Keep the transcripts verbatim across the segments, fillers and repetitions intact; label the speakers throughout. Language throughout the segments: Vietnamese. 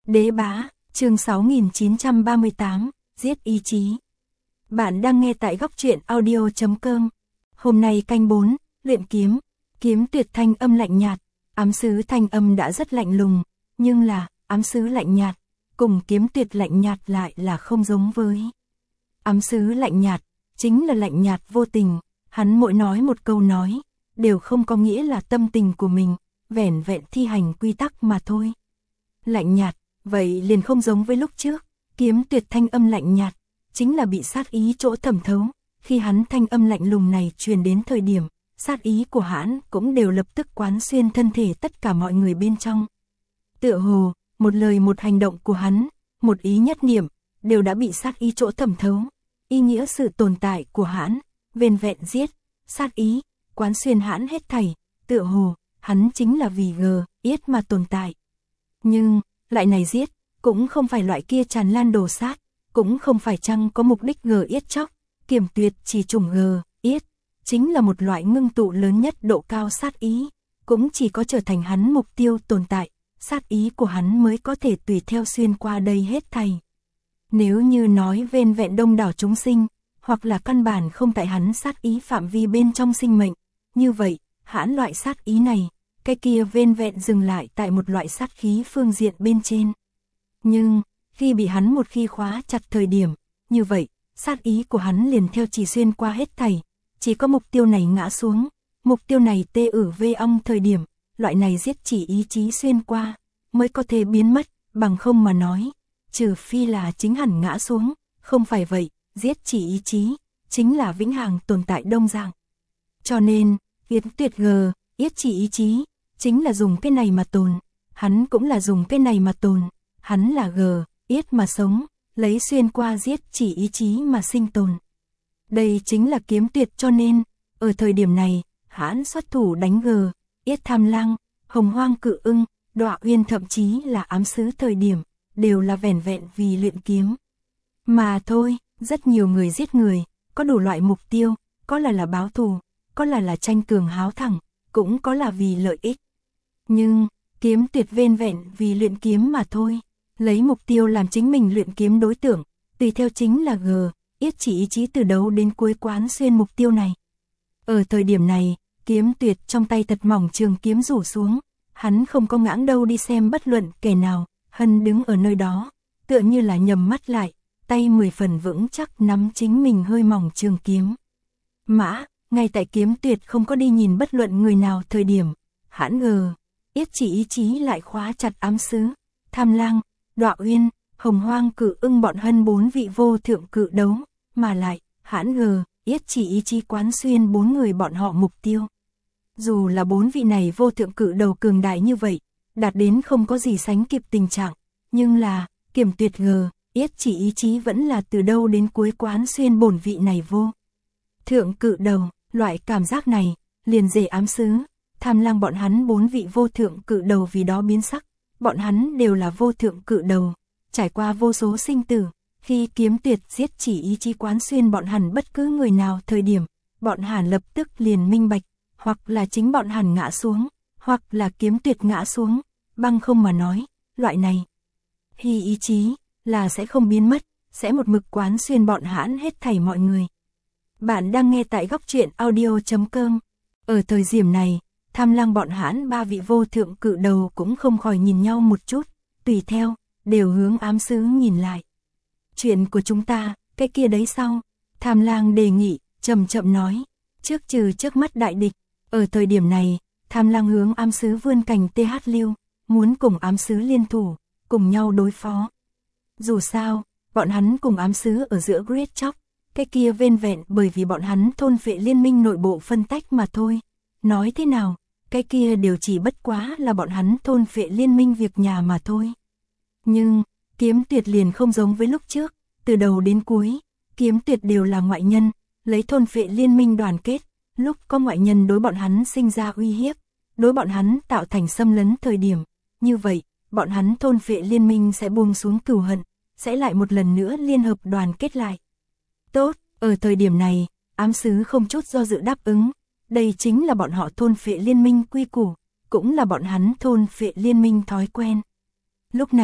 Speaker 1: Đế bá, chương sáu nghìn chín trăm ba mươi tám, giết ý chí. Bạn đang nghe tại góc truyện audio chấm com. Hôm nay canh bốn, luyện kiếm. Kiếm tuyệt thanh âm lạnh nhạt, ám sứ thanh âm đã rất lạnh lùng, nhưng là, ám sứ lạnh nhạt, cùng kiếm tuyệt lạnh nhạt lại là không giống với. Ám sứ lạnh nhạt, chính là lạnh nhạt vô tình, hắn mỗi nói một câu nói, đều không có nghĩa là tâm tình của mình, vẻn vẹn thi hành quy tắc mà thôi. Lạnh nhạt, vậy liền không giống với lúc trước, kiếm tuyệt thanh âm lạnh nhạt, chính là bị sát ý chỗ thẩm thấu, khi hắn thanh âm lạnh lùng này truyền đến thời điểm, sát ý của hắn cũng đều lập tức quán xuyên thân thể tất cả mọi người bên trong. Tựa hồ, một lời một hành động của hắn, một ý nhất niệm, đều đã bị sát ý chỗ thẩm thấu, ý nghĩa sự tồn tại của hắn, vẻn vẹn giết, sát ý, quán xuyên hắn hết thảy, tựa hồ, hắn chính là vì gờ, yết mà tồn tại. Nhưng, lại này giết, cũng không phải loại kia tràn lan đồ sát, cũng không phải chăng có mục đích gờ yết chóc, kiểm tuyệt chỉ trùng gờ, yết, chính là một loại ngưng tụ lớn nhất độ cao sát ý, cũng chỉ có trở thành hắn mục tiêu tồn tại, sát ý của hắn mới có thể tùy theo xuyên qua đây hết thảy. Nếu như nói vẻn vẹn đông đảo chúng sinh, hoặc là căn bản không tại hắn sát ý phạm vi bên trong sinh mệnh, như vậy, hắn loại sát ý này, cái kia vẻn vẹn dừng lại tại một loại sát khí phương diện bên trên. Nhưng, khi bị hắn một khi khóa chặt thời điểm, như vậy, sát ý của hắn liền theo chỉ xuyên qua hết thảy, chỉ có mục tiêu này ngã xuống, mục tiêu này tê ử vê ong thời điểm, loại này giết chỉ ý chí xuyên qua, mới có thể biến mất, bằng không mà nói, trừ phi là chính hẳn ngã xuống, không phải vậy, giết chỉ ý chí, chính là vĩnh hằng tồn tại đông dạng. Cho nên, yết tuyệt gờ, yết chỉ ý chí, chính là dùng cái này mà tồn, hắn cũng là dùng cái này mà tồn, hắn là gờ, yết mà sống, lấy xuyên qua giết chỉ ý chí mà sinh tồn. Đây chính là kiếm tuyệt, cho nên, ở thời điểm này, hắn xuất thủ đánh gờ, yết tham lang, hồng hoang cự ưng, đọa uyên thậm chí là ám sứ thời điểm, đều là vẻn vẹn vì luyện kiếm. Mà thôi, rất nhiều người giết người, có đủ loại mục tiêu, có là là báo thù, có là là tranh cường háo thẳng, cũng có là vì lợi ích. Nhưng, kiếm tuyệt vẻn vẹn vì luyện kiếm mà thôi, lấy mục tiêu làm chính mình luyện kiếm đối tượng, tùy theo chính là gờ, yết chỉ ý chí từ đầu đến cuối quán xuyên mục tiêu này. Ở thời điểm này, kiếm tuyệt trong tay thật mỏng trường kiếm rủ xuống, hắn không có ngãng đâu đi xem bất luận kẻ nào, hân đứng ở nơi đó, tựa như là nhầm mắt lại, tay mười phần vững chắc nắm chính mình hơi mỏng trường kiếm. Mã, ngay tại kiếm tuyệt không có đi nhìn bất luận người nào thời điểm, hãn gờ, yết chỉ ý chí lại khóa chặt ám sứ, tham lang, đọa uyên, hồng hoang cự ưng bọn hân bốn vị vô thượng cự đấu, mà lại, hãn gờ, yết chỉ ý chí quán xuyên bốn người bọn họ mục tiêu. Dù là bốn vị này vô thượng cự đầu cường đại như vậy, đạt đến không có gì sánh kịp tình trạng, nhưng là, kiểm tuyệt gờ, yết chỉ ý chí vẫn là từ đâu đến cuối quán xuyên bổn vị này vô thượng cự đầu, loại cảm giác này, liền dễ ám sứ, tham lang bọn hắn bốn vị vô thượng cự đầu vì đó biến sắc, bọn hắn đều là vô thượng cự đầu, trải qua vô số sinh tử, khi kiếm tuyệt giết chỉ ý chí quán xuyên bọn hẳn bất cứ người nào thời điểm, bọn hẳn lập tức liền minh bạch, hoặc là chính bọn hẳn ngã xuống, hoặc là kiếm tuyệt ngã xuống, bằng không mà nói, loại này. Hy ý chí, là sẽ không biến mất, sẽ một mực quán xuyên bọn hãn hết thảy mọi người. Bạn đang nghe tại góc truyện audio chấm com. Ở thời điểm này, tham lang bọn hãn ba vị vô thượng cự đầu cũng không khỏi nhìn nhau một chút, tùy theo, đều hướng ám sứ nhìn lại. Chuyện của chúng ta, cái kia đấy sau, tham lang đề nghị, chậm chậm nói, trước trừ trước mắt đại địch, ở thời điểm này, tham lang hướng ám sứ vươn cành tê hát lưu, muốn cùng ám sứ liên thủ, cùng nhau đối phó. Dù sao, bọn hắn cùng ám sứ ở giữa Great Chóc, cái kia vẻn vẹn bởi vì bọn hắn thôn phệ liên minh nội bộ phân tách mà thôi. Nói thế nào, cái kia đều chỉ bất quá là bọn hắn thôn phệ liên minh việc nhà mà thôi. Nhưng, kiếm tuyệt liền không giống với lúc trước, từ đầu đến cuối, kiếm tuyệt đều là ngoại nhân, lấy thôn phệ liên minh đoàn kết, lúc có ngoại nhân đối bọn hắn sinh ra uy hiếp, đối bọn hắn tạo thành xâm lấn thời điểm, như vậy, bọn hắn thôn phệ liên minh sẽ buông xuống cừu hận, sẽ lại một lần nữa liên hợp đoàn kết lại. Tốt, ở thời điểm này, ám sứ không chút do dự đáp ứng, đây chính là bọn họ thôn phệ liên minh quy củ, cũng là bọn hắn thôn phệ liên minh thói quen. Lúc này,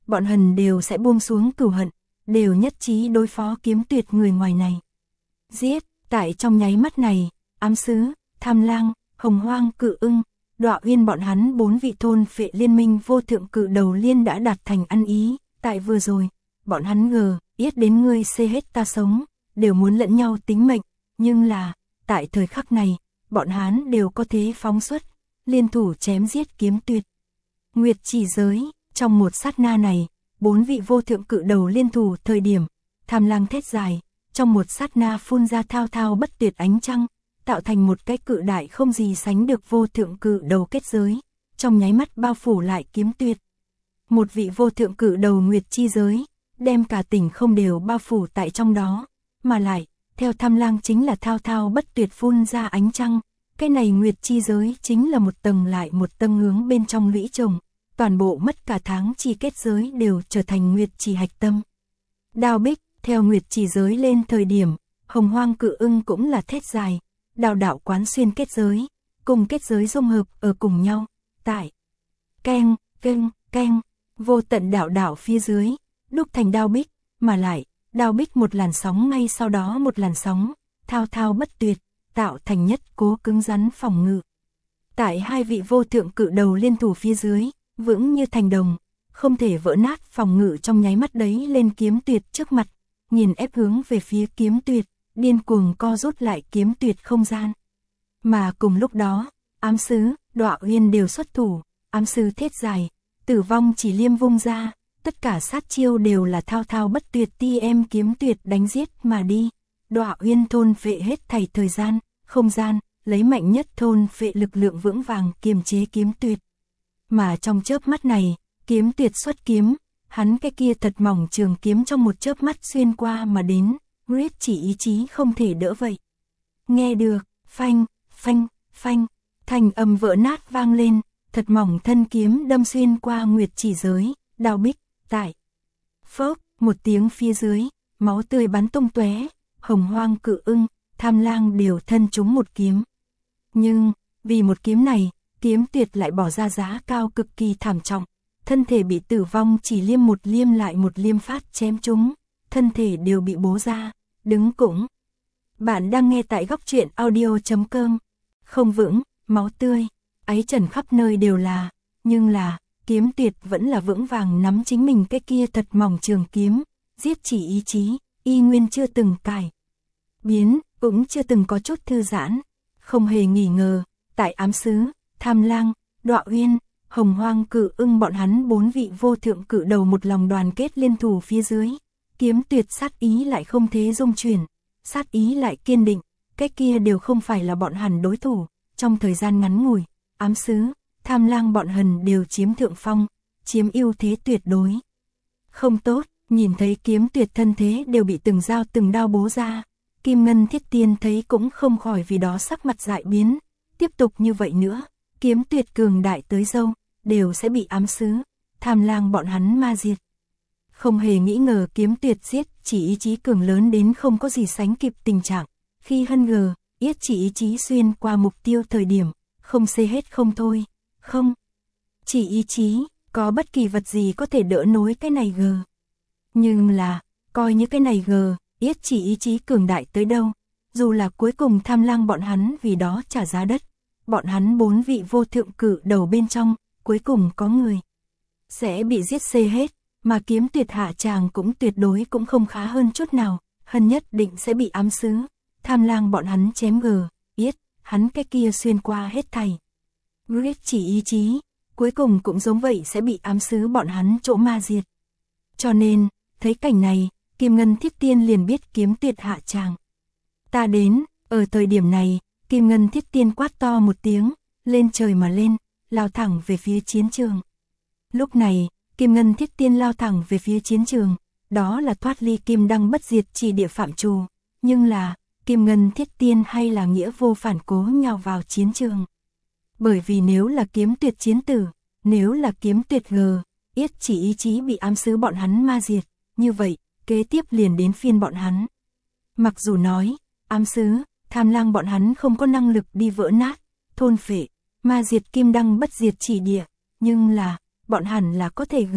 Speaker 1: bọn hắn đều sẽ buông xuống cửu hận, đều nhất trí đối phó Kiếm Tuyệt người ngoài này. Giết, tại trong nháy mắt này, ám sứ, Tham Lang, Hồng Hoang Cự Ưng, Đọa Uyên bọn hắn bốn vị thôn phệ liên minh vô thượng cự đầu liên đã đạt thành ăn ý, tại vừa rồi, bọn hắn ngờ, yết đến ngươi xê hết ta sống, đều muốn lẫn nhau tính mệnh, nhưng là, tại thời khắc này, bọn hắn đều có thế phóng xuất, liên thủ chém giết Kiếm Tuyệt. Nguyệt chỉ giới, trong một sát na này, bốn vị vô thượng cự đầu liên thủ thời điểm, Tham Lang thét dài, trong một sát na phun ra thao thao bất tuyệt ánh trăng, tạo thành một cái cự đại không gì sánh được vô thượng cự đầu kết giới, trong nháy mắt bao phủ lại Kiếm Tuyệt. Một vị vô thượng cự đầu nguyệt chi giới, đem cả tỉnh không đều bao phủ tại trong đó, mà lại, theo Tham Lang chính là thao thao bất tuyệt phun ra ánh trăng, cái này nguyệt chi giới chính là một tầng lại một tầng hướng bên trong lũy chồng, toàn bộ mất cả tháng chi kết giới đều trở thành nguyệt chỉ hạch tâm. Đao bích, theo nguyệt chỉ giới lên thời điểm, Hồng Hoang Cự Ưng cũng là thét dài, đào đạo quán xuyên kết giới, cùng kết giới dung hợp ở cùng nhau, tại keng, keng, keng, vô tận đạo đạo phía dưới, đúc thành đao bích, mà lại, đao bích một làn sóng ngay sau đó một làn sóng, thao thao bất tuyệt, tạo thành nhất cố cứng rắn phòng ngự. Tại hai vị vô thượng cự đầu liên thủ phía dưới, vững như thành đồng, không thể vỡ nát phòng ngự trong nháy mắt đấy lên Kiếm Tuyệt trước mặt, nhìn ép hướng về phía Kiếm Tuyệt, điên cuồng co rút lại Kiếm Tuyệt không gian. Mà cùng lúc đó, ám sứ, Đọa Uyên đều xuất thủ, ám sứ thét dài, tử vong chỉ liêm vung ra, tất cả sát chiêu đều là thao thao bất tuyệt ti em Kiếm Tuyệt đánh giết mà đi. Đọa Uyên thôn phệ hết thảy thời gian, không gian, lấy mạnh nhất thôn phệ lực lượng vững vàng kiềm chế Kiếm Tuyệt. Mà trong chớp mắt này, Kiếm Tuyệt xuất kiếm, hắn cái kia thật mỏng trường kiếm trong một chớp mắt xuyên qua mà đến, Huyết chỉ ý chí không thể đỡ vậy. Nghe được, phanh, phanh, phanh, thành âm vỡ nát vang lên, thật mỏng thân kiếm đâm xuyên qua nguyệt chỉ giới, đao bích, tại. Phốc, một tiếng phía dưới, máu tươi bắn tung tóe, Hồng Hoang Cự Ưng, Tham Lang đều thân trúng một kiếm. Nhưng, vì một kiếm này, Kiếm Tuyệt lại bỏ ra giá cao cực kỳ thảm trọng, thân thể bị tử vong chỉ liêm một liêm lại một liêm phát chém trúng, thân thể đều bị bố ra, đứng cũng. Bạn đang nghe tại góc truyện audio chấm com. Không vững, máu tươi, áy trần khắp nơi đều là, nhưng là, Kiếm Tuyệt vẫn là vững vàng nắm chính mình cái kia thật mỏng trường kiếm, giết chỉ ý chí, y nguyên chưa từng cải biến, cũng chưa từng có chút thư giãn, không hề nghỉ ngờ, tại ám sứ, Tham Lang, Đọa Uyên, Hồng Hoang Cự Ưng bọn hắn bốn vị vô thượng cự đầu một lòng đoàn kết liên thủ phía dưới, Kiếm Tuyệt sát ý lại không thế dung chuyển, sát ý lại kiên định, cái kia đều không phải là bọn hắn đối thủ, trong thời gian ngắn ngủi, ám sứ, Tham Lang bọn hắn đều chiếm thượng phong, chiếm ưu thế tuyệt đối. Không tốt, nhìn thấy Kiếm Tuyệt thân thế đều bị từng dao từng đao bố ra, Kim Ngân Thiết Tiên thấy cũng không khỏi vì đó sắc mặt dại biến, tiếp tục như vậy nữa, Kiếm Tuyệt cường đại tới dâu, đều sẽ bị ám sứ, Tham Lang bọn hắn ma diệt. Không hề nghĩ ngờ Kiếm Tuyệt giết chỉ ý chí cường lớn đến không có gì sánh kịp tình trạng, khi hân gờ, yết chỉ ý chí xuyên qua mục tiêu thời điểm, không xê hết không thôi, không. Chỉ ý chí, có bất kỳ vật gì có thể đỡ nối cái này gờ. Nhưng là, coi như cái này gờ, yết chỉ ý chí cường đại tới đâu, dù là cuối cùng Tham Lang bọn hắn vì đó trả giá đất, bọn hắn bốn vị vô thượng cự đầu bên trong, cuối cùng có người sẽ bị giết xê hết, mà Kiếm Tuyệt hạ tràng cũng tuyệt đối cũng không khá hơn chút nào, hân nhất định sẽ bị ám sứ, Tham Lang bọn hắn chém gờ, yết, hắn cái kia xuyên qua hết thảy. Huyết chỉ ý chí, cuối cùng cũng giống vậy sẽ bị ám sứ bọn hắn chỗ ma diệt. Cho nên, thấy cảnh này, Kim Ngân Thiết Tiên liền biết Kiếm Tuyệt hạ tràng. Ta đến, ở thời điểm này, Kim Ngân Thiết Tiên quát to một tiếng, lên trời mà lên, lao thẳng về phía chiến trường. Lúc này, Kim Ngân Thiết Tiên lao thẳng về phía chiến trường, đó là thoát ly Kim Đăng bất diệt chỉ địa phạm trù, nhưng là, Kim Ngân Thiết Tiên hay là nghĩa vô phản cố nhào vào chiến trường. Bởi vì nếu là Kiếm Tuyệt chiến tử, nếu là Kiếm Tuyệt gờ, yết chỉ ý chí bị ám sứ bọn hắn ma diệt, như vậy, kế tiếp liền đến phiên bọn hắn. Mặc dù nói, ám sứ, Tham Lang bọn hắn không có năng lực đi vỡ nát, thôn phệ, ma diệt Kim Đăng bất diệt chỉ địa, nhưng là, bọn hẳn là có thể gờ,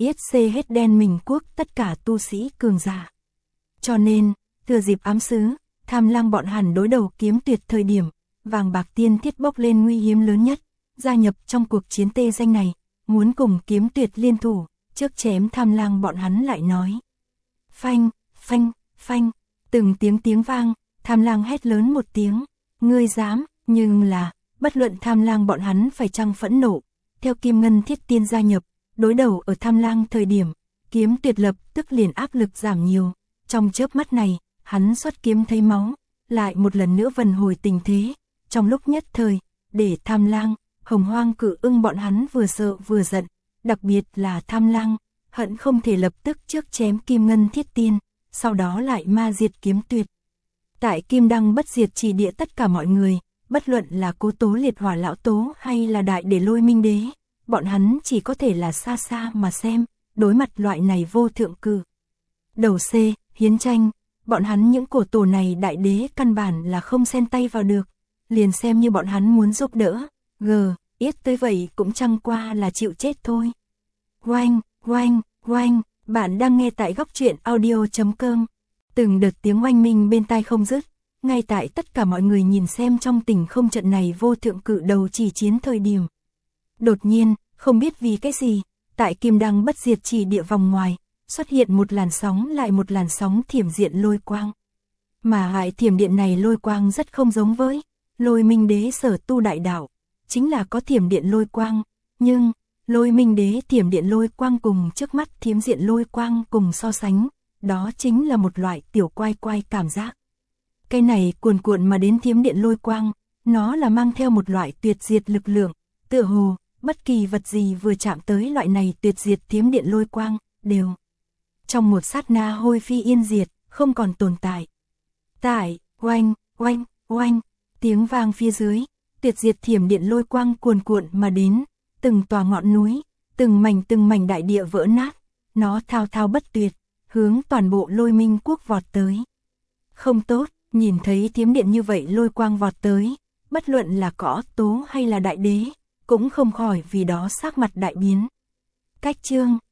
Speaker 1: yết xê hết đen mình quốc tất cả tu sĩ cường giả. Cho nên, thừa dịp ám sứ, Tham Lang bọn hắn đối đầu kiếm tuyệt thời điểm, vàng bạc tiên thiết bốc lên nguy hiểm lớn nhất, gia nhập trong cuộc chiến tê danh này, muốn cùng kiếm tuyệt liên thủ, trước chém Tham Lang bọn hắn lại nói. Phanh, phanh, phanh, từng tiếng tiếng vang, Tham Lang hét lớn một tiếng, ngươi dám, nhưng là, bất luận Tham Lang bọn hắn phải chăng phẫn nộ, theo Kim Ngân Thiết Tiên gia nhập, đối đầu ở Tham Lang thời điểm, kiếm tuyệt lập tức liền áp lực giảm nhiều, trong chớp mắt này, hắn xuất kiếm thấy máu, lại một lần nữa vần hồi tình thế, trong lúc nhất thời, để Tham Lang, Hồng Hoang Cự Ưng bọn hắn vừa sợ vừa giận, đặc biệt là Tham Lang, hận không thể lập tức trước chém Kim Ngân Thiết Tiên, sau đó lại ma diệt kiếm tuyệt. Tại Kim Đăng Bất Diệt Chỉ Địa tất cả mọi người, bất luận là Cố Tố Liệt Hỏa lão tố hay là Đại Để Lôi Minh Đế, bọn hắn chỉ có thể là xa xa mà xem, đối mặt loại này vô thượng cử. Đầu C, hiến tranh, bọn hắn những cổ tổ này đại đế căn bản là không xen tay vào được, liền xem như bọn hắn muốn giúp đỡ, g, ít tới vậy cũng chẳng qua là chịu chết thôi. Oanh, oanh, oanh, bạn đang nghe tại góc truyện audio chấm com. Từng đợt tiếng oanh minh bên tai không dứt, ngay tại tất cả mọi người nhìn xem trong tình không trận này vô thượng cự đầu chỉ chiến thời điểm. Đột nhiên, không biết vì cái gì, tại Kim Đăng Bất Diệt Chỉ Địa vòng ngoài, xuất hiện một làn sóng lại một làn sóng thiểm diện lôi quang. Mà hại thiểm điện này lôi quang rất không giống với Lôi Minh Đế sở tu đại đạo, chính là có thiểm điện lôi quang, nhưng Lôi Minh Đế thiểm điện lôi quang cùng trước mắt thiểm diện lôi quang cùng so sánh, đó chính là một loại tiểu quai quai cảm giác. Cái này cuồn cuộn mà đến thiểm điện lôi quang, nó là mang theo một loại tuyệt diệt lực lượng, tựa hồ bất kỳ vật gì vừa chạm tới loại này tuyệt diệt thiểm điện lôi quang, đều trong một sát na hôi phi yên diệt, không còn tồn tại. Tại, oanh, oanh, oanh, tiếng vang phía dưới, tuyệt diệt thiểm điện lôi quang cuồn cuộn mà đến, từng tòa ngọn núi, từng mảnh từng mảnh đại địa vỡ nát, nó thao thao bất tuyệt, hướng toàn bộ Lôi Minh quốc vọt tới. Không tốt, nhìn thấy thiểm điện như vậy lôi quang vọt tới, bất luận là Cõ Tố hay là đại đế, cũng không khỏi vì đó sắc mặt đại biến. Cách chương